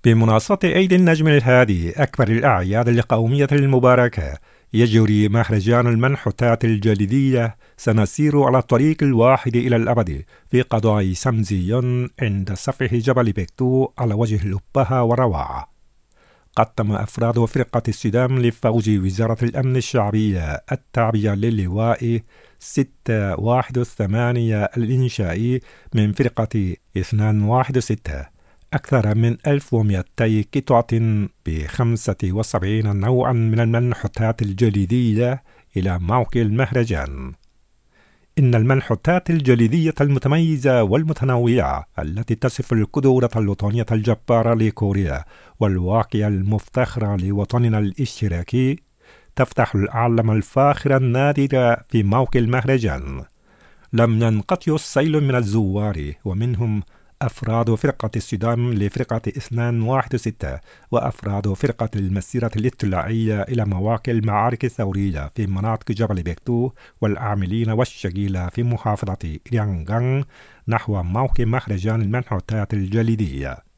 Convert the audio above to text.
بمناسبة عيد النجم الهادي أكبر الأعياد القومية المباركة، يجري مهرجان المنحوتات الجليدية. سنسير على الطريق الواحد إلى الأبد في قضاء سمزي عند سفح جبل بكتو على وجه الأبهة وروعة. قدم أفراد فرقة السدام لفوج وزارة الأمن الشعبية التابعة للواء 618 الإنشائي من فرقة 216 أكثر من 1200 قطعة ب75 نوعا من المنحوتات الجليدية إلى موقع المهرجان. إن المنحوتات الجليدية المتميزة والمتنوعة التي تصف القدرة الوطنية الجبارة لكوريا والواقع المفتخر لوطننا الاشتراكي تفتح العالم الفاخر النادر في موقع المهرجان. لم ينقطع السيل من الزوار، ومنهم أفراد فرقة السدام لفرقة 216 وأفراد فرقة المسيرة الاطلاعية إلى مواقع المعارك الثورية في مناطق جبل بكتو والعاملين والشغيلة في محافظة ريانغان نحو موقع مهرجان المنحوتات الجليدية.